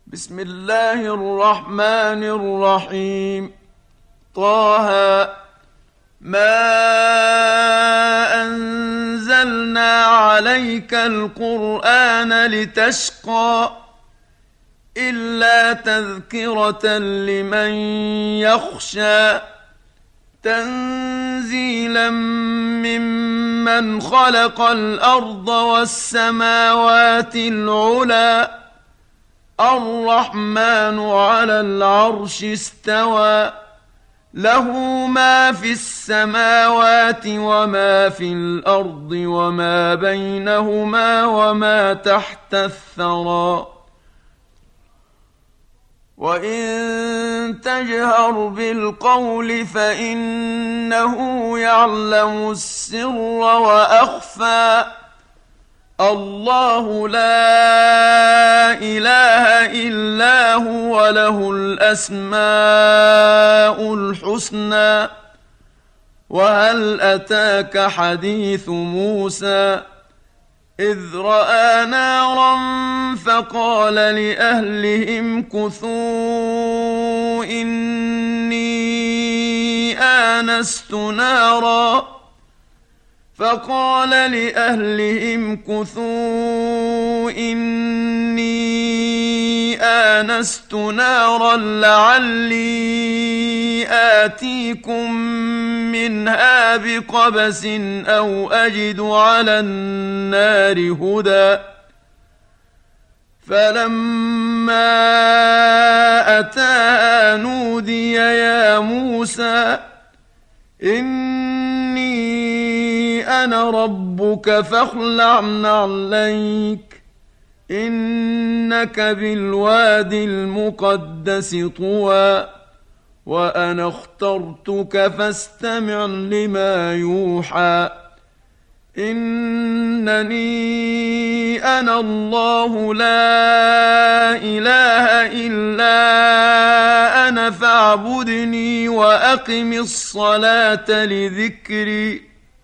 بسم الله الرحمن الرحيم. طه ما أنزلنا عليك القرآن لتشقى إلا تذكرة لمن يخشى تنزيلا ممن خلق الأرض والسماوات العلى الرحمن على العرش استوى له ما في السماوات وما في الأرض وما بينهما وما تحت الثرى وإن تجهر بالقول فإنه يعلم السر وأخفى الله لا إله إلا هو له الأسماء الحسنى وهل أتاك حديث موسى إذ رأى نارا فقال لأهلهم كثوا إني آنست نارا لعلي آتيكم منها بقبس أو أجد على النار هدى فلما أتاها نودي يا موسى إني أنا ربك فاخلع نعليك إنك بالواد المقدس طوى وأنا اخترتك فاستمع لما يوحى إنني أنا الله لا إله إلا أنا فاعبدني وأقم الصلاة لذكري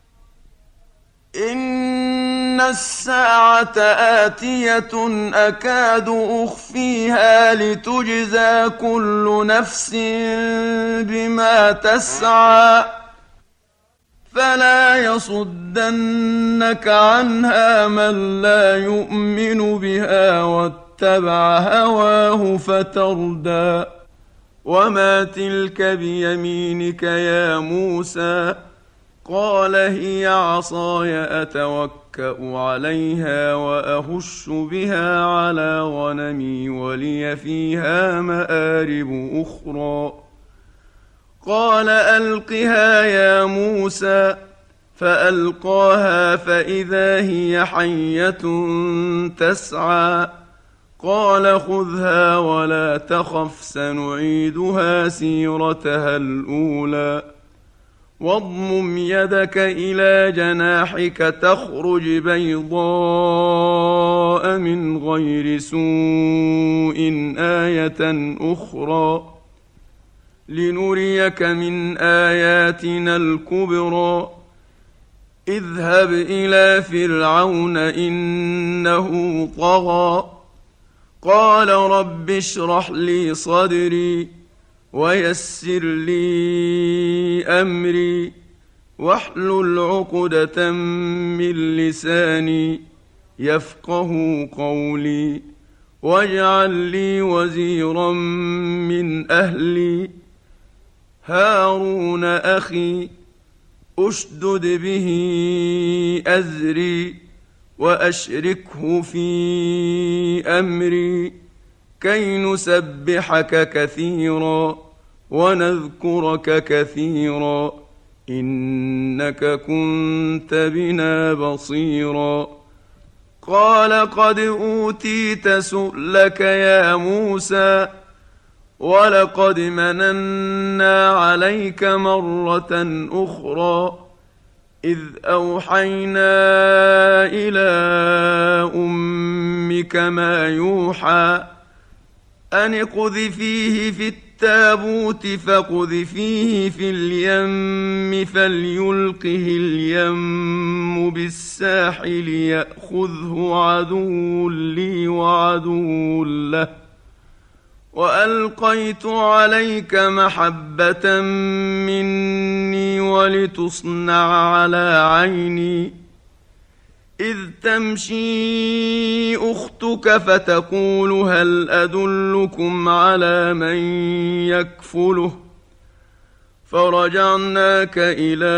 إن الساعة آتية أكاد أخفيها لتجزى كل نفس بما تسعى فلا يصدنك عنها من لا يؤمن بها واتبع هواه فتردى وما تلك بيمينك يا موسى قال هي عصاي أتوكأ عليها وأهش بها على غنمي ولي فيها مآرب أخرى قال ألقها يا موسى فألقاها فإذا هي حية تسعى قال خذها ولا تخف سنعيدها سيرتها الأولى واضمم يدك إلى جناحك تخرج بيضاء من غير سوء آية أخرى لنريك من آياتنا الكبرى اذهب إلى فرعون إنه طغى قال رب اشرح لي صدري ويسر لي أمري واحلل عقدة من لساني يفقه قولي واجعل لي وزيرا من أهلي هارون أخي أشدد به أزري وأشركه في أمري كي نسبحك كثيرا ونذكرك كثيرا إنك كنت بنا بصيرا قال قد أوتيت سؤلك يا موسى ولقد مننا عليك مرة أخرى إذ أوحينا إلى أمك ما يوحى أن اقذفيه في التابوت فاقذفيه في اليم فليلقه اليم بالساحل يأخذه عدو لي وعدو له وألقيت عليك محبة مني ولتصنع على عيني إذ تمشي أختك فتقول هل أدلكم على من يكفله فرجعناك إلى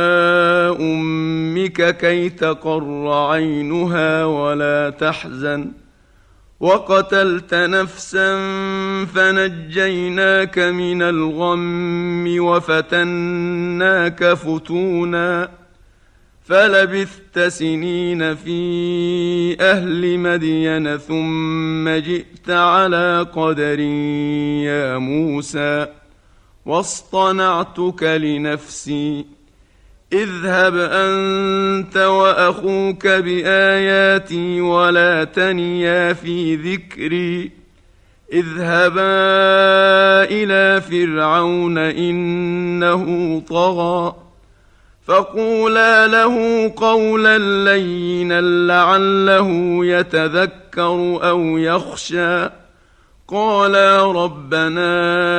أمك كي تقر عينها ولا تحزن وقتلت نفسا فنجيناك من الغم وفتناك فتونا فلبثت سنين في أهل مدين ثم جئت على قدر يا موسى واصطنعتك لنفسي اذهب أنت وأخوك بآياتي ولا تنيا في ذكري اذهبا إلى فرعون إنه طغى فقولا له قولا لينا لعله يتذكر أو يخشى قالا ربنا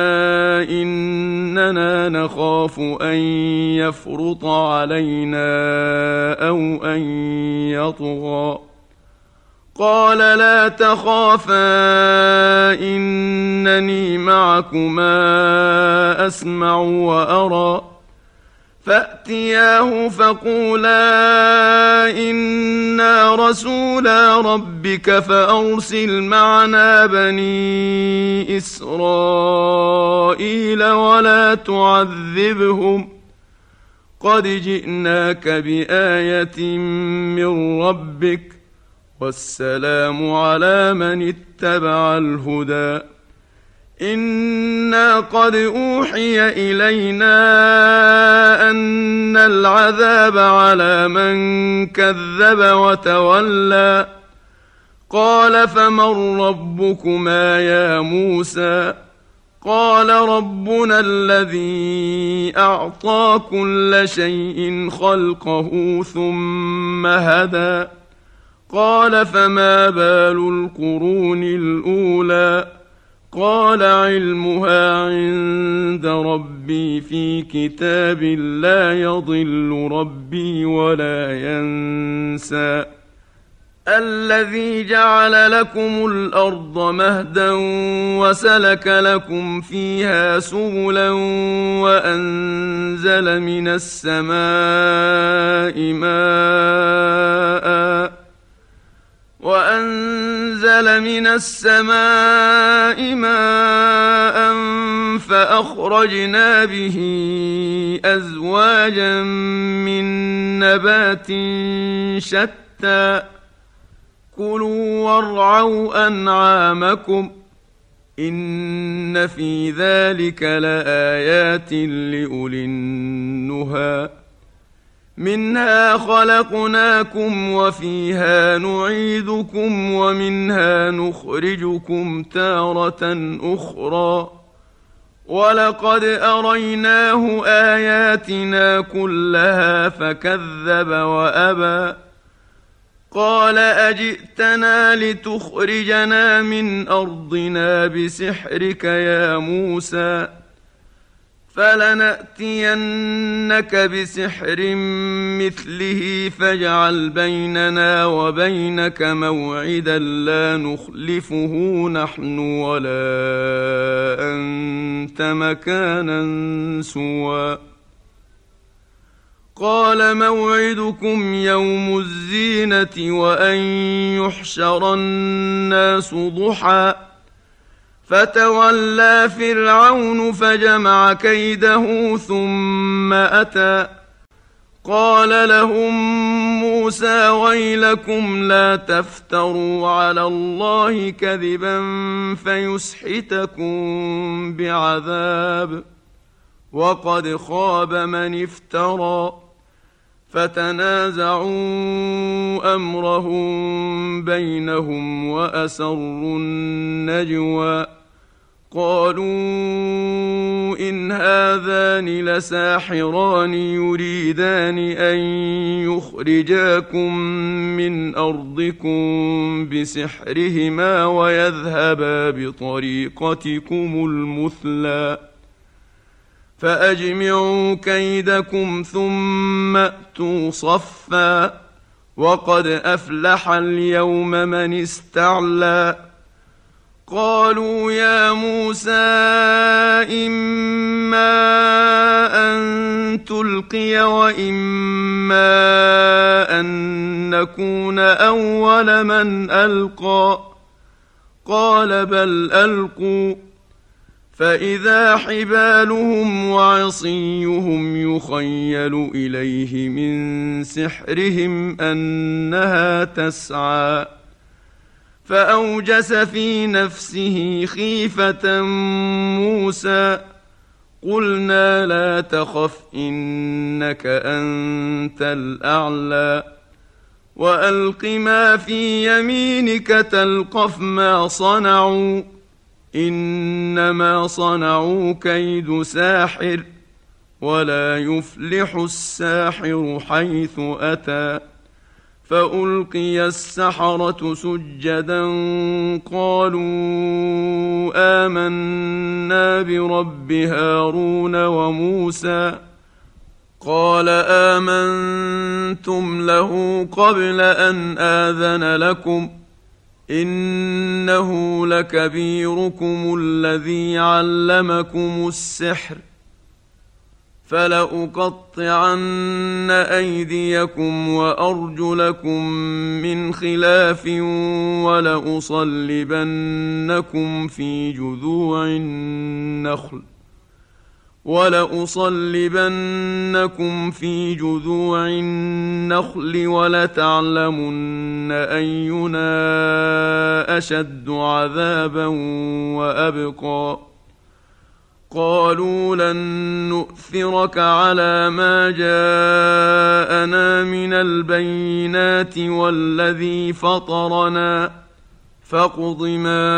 إننا نخاف أن يفرط علينا أو أن يطغى قال لا تخافا إنني معكما أسمع وأرى فأتياه فقولا إنا رسولا ربك فأرسل معنا بني إسرائيل ولا تعذبهم قد جئناك بآية من ربك والسلام على من اتبع الهدى إنا قد أوحي إلينا أن العذاب على من كذب وتولى قال فمن ربكما يا موسى قال ربنا الذي أعطى كل شيء خلقه ثم هدى قال فما بال القرون الأولى قال علمها عند ربي في كتاب لا يضل ربي ولا ينسى الذي جعل لكم الأرض مهدا وسلك لكم فيها سبلا وأنزل من السماء ماء فأخرجنا به أزواجا من نبات شتى كلوا وارعوا أنعامكم إن في ذلك لآيات لأولي النهى منها خلقناكم وفيها نعيدكم ومنها نخرجكم تارة أخرى ولقد أريناه آياتنا كلها فكذب وأبى قال أجئتنا لتخرجنا من أرضنا بسحرك يا موسى فلنأتينك بسحر مثله فاجعل بيننا وبينك موعدا لا نخلفه نحن ولا أنت مكانا سوى قال موعدكم يوم الزينة وأن يحشر الناس ضحى فتولى فرعون فجمع كيده ثم أتى قال لهم موسى ويلكم لا تفتروا على الله كذبا فيسحتكم بعذاب وقد خاب من افترى فتنازعوا أمرهم بينهم وأسروا النجوى قالوا إن هذان لساحران يريدان أن يخرجاكم من أرضكم بسحرهما ويذهبا بطريقتكم المثلى فأجمعوا كيدكم ثم أتوا صفا وقد أفلح اليوم من استعلى قالوا يا موسى إما أن تلقي وإما أن نكون أول من ألقى قال بل ألقوا فإذا حبالهم وعصيهم يخيل إليه من سحرهم أنها تسعى فأوجس في نفسه خيفة موسى قلنا لا تخف إنك أنت الأعلى وألق ما في يمينك تلقف ما صنعوا إنما صنعوا كيد ساحر ولا يفلح الساحر حيث أتى فألقي السحرة سجدا قالوا آمنا برب هارون وموسى قال آمنتم له قبل أن آذن لكم إنه لكبيركم الذي علمكم السحر فلأقطعن أيديكم وأرجلكم من خلاف ولأصلبنكم في جذوع النخل ولتعلمن أينا أشد عذابا وأبقى قالوا لن نؤثرك على ما جاءنا من البينات والذي فطرنا فاقض ما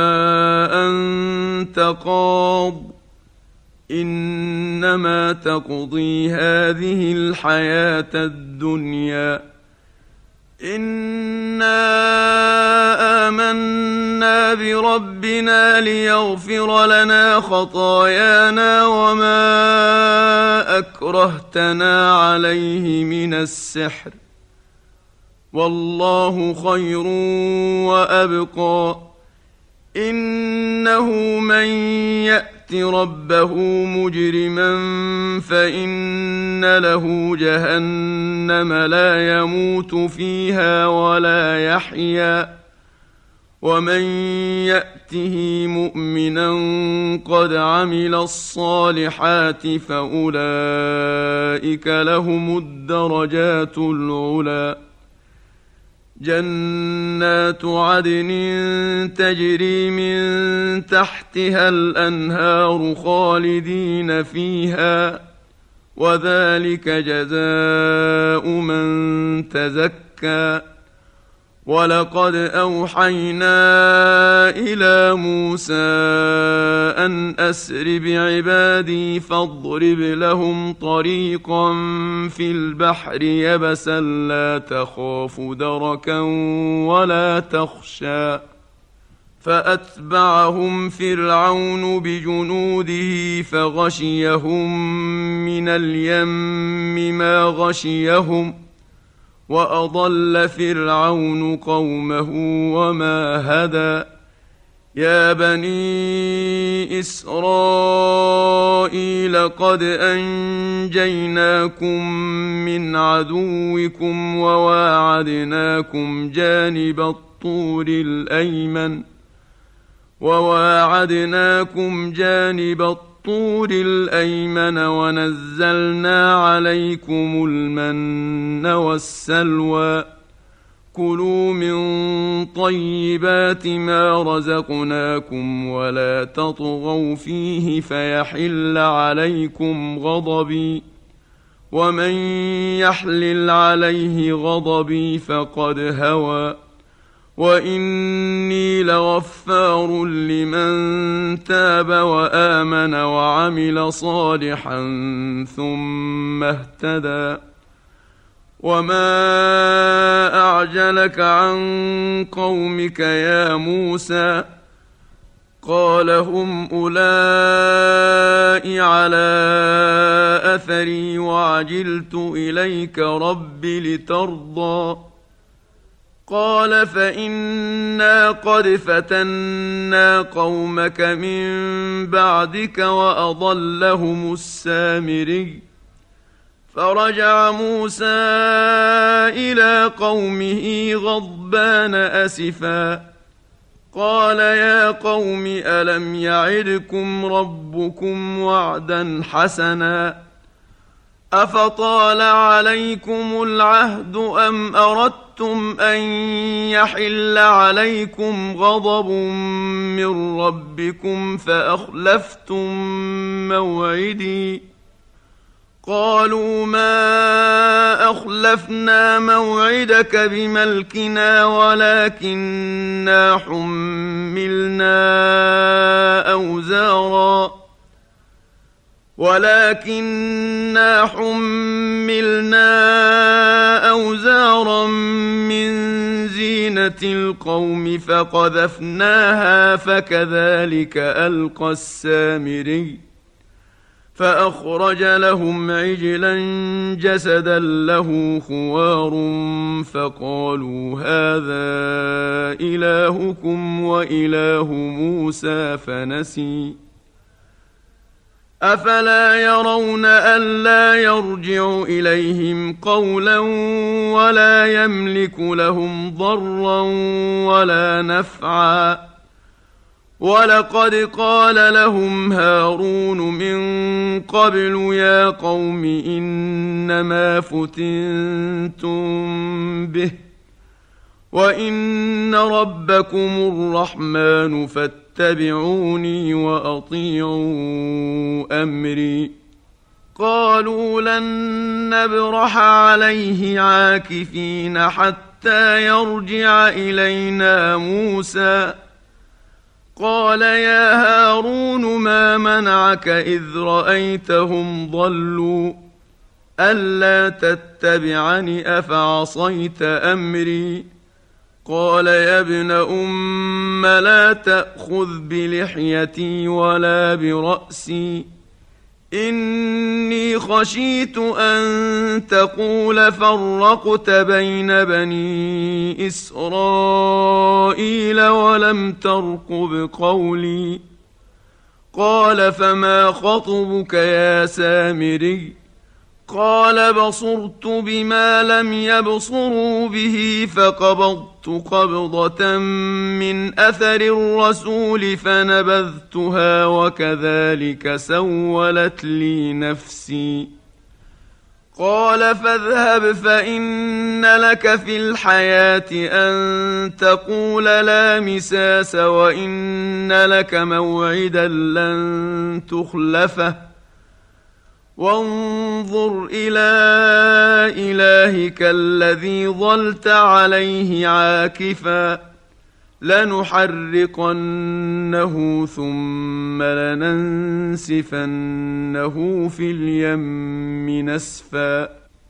أنت قاض إنما تقضي هذه الحياة الدنيا إنا آمنا بربنا ليغفر لنا خطايانا وما أكرهتنا عليه من السحر والله خير وأبقى إنه من يأت ربه مجرما فإن له جهنم لا يموت فيها ولا يحيا ومن يأته مؤمنا قد عمل الصالحات فأولئك لهم الدرجات العلى جنات عدن تجري من تحتها الأنهار خالدين فيها وذلك جزاء من تزكى ولقد أوحينا إلى موسى أن أسر بعبادي فاضرب لهم طريقا في البحر يبسا لا تخاف دركا ولا تخشى فأتبعهم فرعون بجنوده فغشيهم من اليم ما غشيهم وأضل فرعون قومه وما هدى يا بني إسرائيل قد أنجيناكم من عدوكم وواعدناكم جانب الطور الأيمن ونزلنا عليكم المن والسلوى كلوا من طيبات ما رزقناكم ولا تطغوا فيه فيحل عليكم غضبي ومن يحلل عليه غضبي فقد هوى وإني لغفار لمن تاب وآمن وعمل صالحا ثم اهتدى. وما أعجلك عن قومك يا موسى؟ قال هم أولئك على أثري وعجلت إليك رب لترضى. قال فإنا قد فتنا قومك من بعدك وأضلهم السامري. فرجع موسى إلى قومه غضبان أسفا قال يا قوم ألم يعدكم ربكم وعدا حسنا أفطال عليكم العهد أم أردتم أن يحل عليكم غضب من ربكم فأخلفتم موعدي؟ قالوا ما أخلفنا موعدك بملكنا ولكننا حملنا أوزارا من زينة القوم فقذفناها فكذلك ألقى السامري. فأخرج لهم عجلا جسدا له خوار فقالوا هذا إلهكم وإله موسى فنسي. أفلا يرون ألا يرجع إليهم قولا ولا يملك لهم ضرا ولا نفعا؟ ولقد قال لهم هارون من قبل يا قوم إنما فتنتم به وإن ربكم الرحمن فاتبعوني وأطيعوا أمري. قالوا لن نبرح عليه عاكفين حتى يرجع إلينا موسى. قال يا هارون ما منعك إذ رأيتهم ضلوا ألا تتبعني أفعصيت أمري؟ قال يا ابن أم لا تأخذ بلحيتي ولا برأسي إني خشيت أن تقول فرقت بين بني إسرائيل ولم ترقب قولي. قال فما خطبك يا سامري؟ قال بصرت بما لم يبصروا به فقبضت قبضة من أثر الرسول فنبذتها وكذلك سولت لي نفسي. قال فاذهب فإن لك في الحياة أن تقول لا مساس وإن لك موعدا لن تخلفه وانظر إلى إلهك الذي ظلت عليه عاكفا لنحرقنه ثم لننسفنه في اليم نسفا.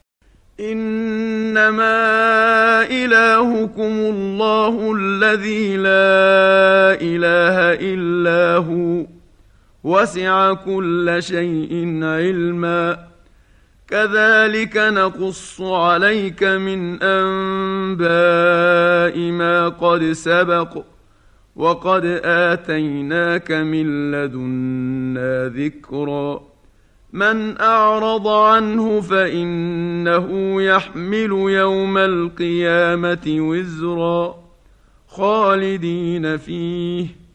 إنما إلهكم الله الذي لا إله إلا هو وسع كل شيء علما كذلك نقص عليك من أنباء ما قد سبق وقد آتيناك من لدنا ذكرا. من أعرض عنه فإنه يحمل يوم القيامة وزرا خالدين فيه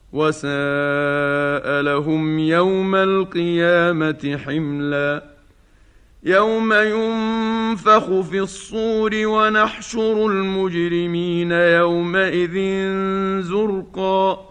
وساء لهم يوم القيامة حملا. يوم ينفخ في الصور ونحشر المجرمين يومئذ زرقا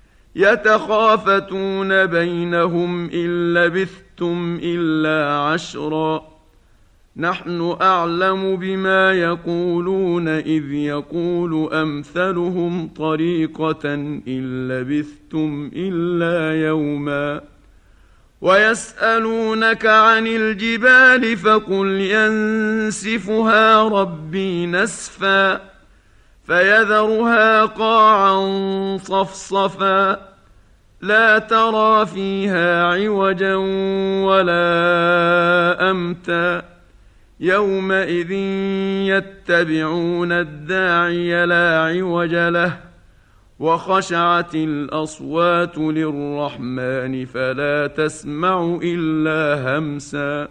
يتخافتون بينهم إن لبثتم إلا عشرا نحن أعلم بما يقولون إذ يقول أمثلهم طريقة إن لبثتم إلا يوما ويسألونك عن الجبال فقل ينسفها ربي نسفا فيذرها قاعا صفصفا لا ترى فيها عوجا ولا أمتا يومئذ يتبعون الداعي لا عوج له وخشعت الأصوات للرحمن فلا تسمع إلا همسا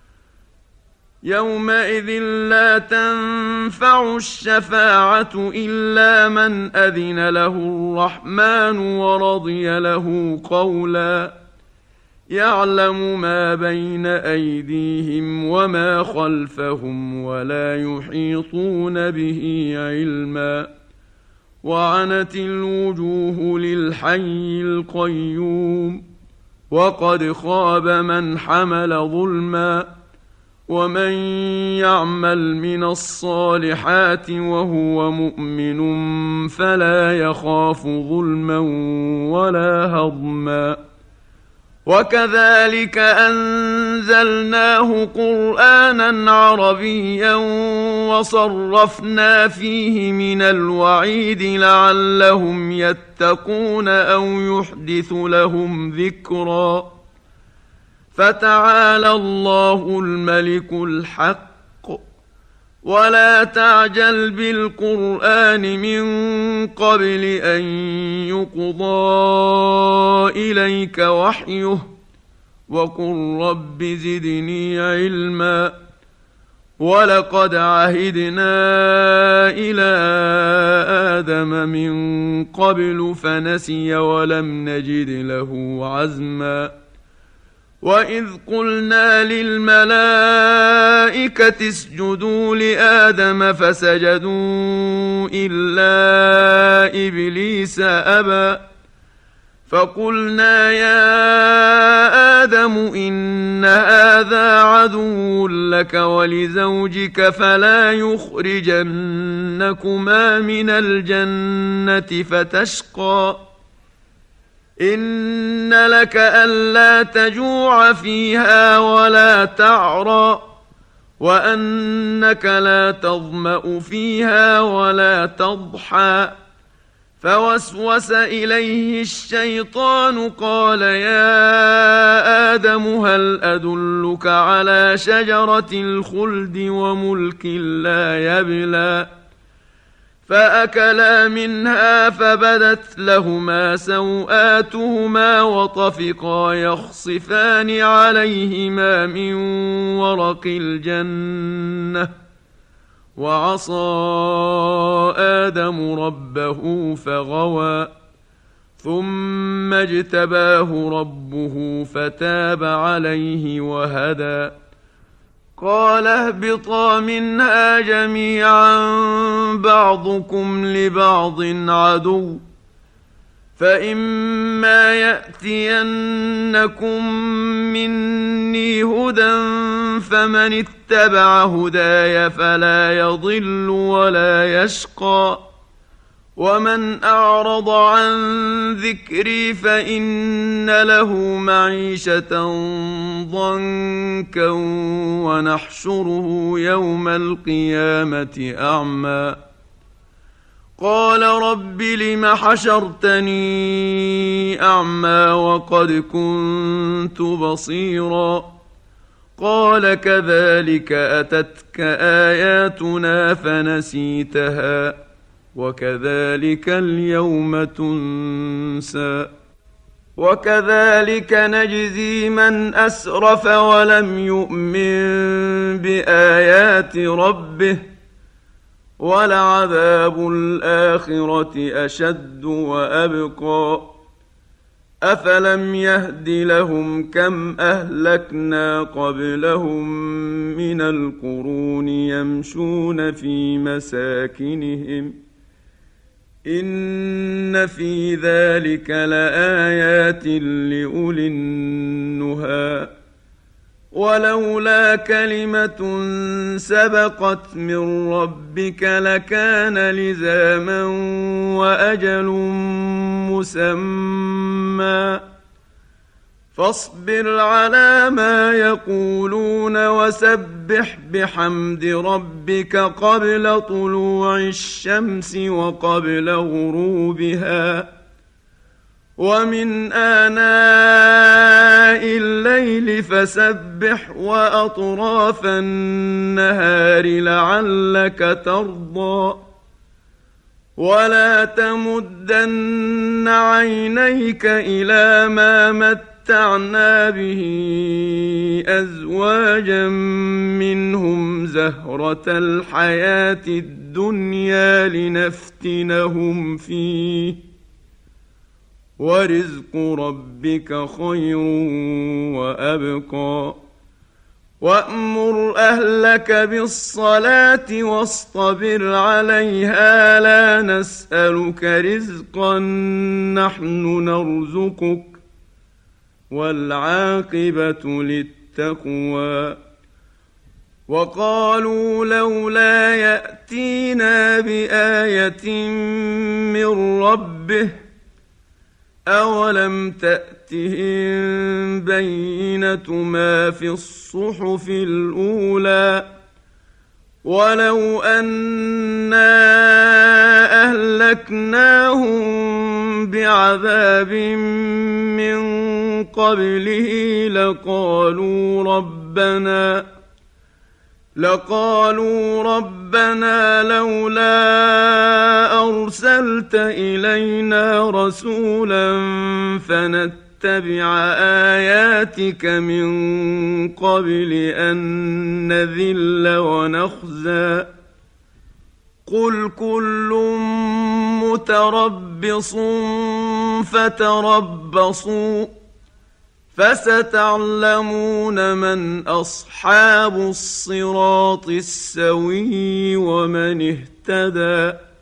يومئذ لا تنفع الشفاعة إلا من أذن له الرحمن ورضي له قولا يعلم ما بين أيديهم وما خلفهم ولا يحيطون به علما وعنت الوجوه للحي القيوم وقد خاب من حمل ظلما ومن يعمل من الصالحات وهو مؤمن فلا يخاف ظلما ولا هضما وكذلك أنزلناه قرآنا عربيا وصرفنا فيه من الوعيد لعلهم يتقون أو يحدث لهم ذكرا فتعالى الله الملك الحق ولا تعجل بالقرآن من قبل أن يقضى إليك وحيه وقل رب زدني علما ولقد عهدنا إلى آدم من قبل فنسي ولم نجد له عزما وإذ قلنا للملائكة اسجدوا لآدم فسجدوا إلا إبليس أبى فقلنا يا آدم إن هذا عدو لك ولزوجك فلا يخرجنكما من الجنة فتشقى إن لك ألا تجوع فيها ولا تعرى وأنك لا تظمأ فيها ولا تضحى فوسوس إليه الشيطان قال يا آدم هل أدلك على شجرة الخلد وملك لا يبلى فأكلا منها فبدت لهما سوآتهما وطفقا يخصفان عليهما من ورق الجنة وعصى آدم ربه فغوى ثم اجتباه ربه فتاب عليه وهدى قال اهبطا منها جميعا بعضكم لبعض عدو فإما يأتينكم مني هدى فمن اتبع هداي فلا يضل ولا يشقى ومن أعرض عن ذكري فإن له معيشة ضنكا ونحشره يوم القيامة أعمى قال رب لم حشرتني أعمى وقد كنت بصيرا قال كذلك أتتك آياتنا فنسيتها وكذلك اليوم تنسى وكذلك نجزي من أسرف ولم يؤمن بآيات ربه ولعذاب الآخرة أشد وأبقى أفلم يهد لهم كم أهلكنا قبلهم من القرون يمشون في مساكنهم إن في ذلك لآيات لأولي النهى ولولا كلمة سبقت من ربك لكان لزاما وأجل مسمى فاصبر على ما يقولون وسبح بحمد ربك قبل طلوع الشمس وقبل غروبها ومن آناء الليل فسبح وأطراف النهار لعلك ترضى ولا تمدن عينيك إلى ما متعنا به أزواجا منهم زهرة الحياة الدنيا لنفتنهم فيه ورزق ربك خير وأبقى وأمر أهلك بالصلاة واصطبر عليها لا نسألك رزقا نحن نرزقك والعاقبة للتقوى وقالوا لولا يأتينا بآية من ربه أولم تأتهم بينة ما في الصحف الأولى ولو أنا أهلكناهم بعذاب من قبله لقالوا ربنا لولا أرسلت إلينا رسولا فنتبع آياتك من قبل أن نذل ونخزى قل كل متربص فتربصوا فستعلمون من أصحاب الصراط السوي ومن اهتدى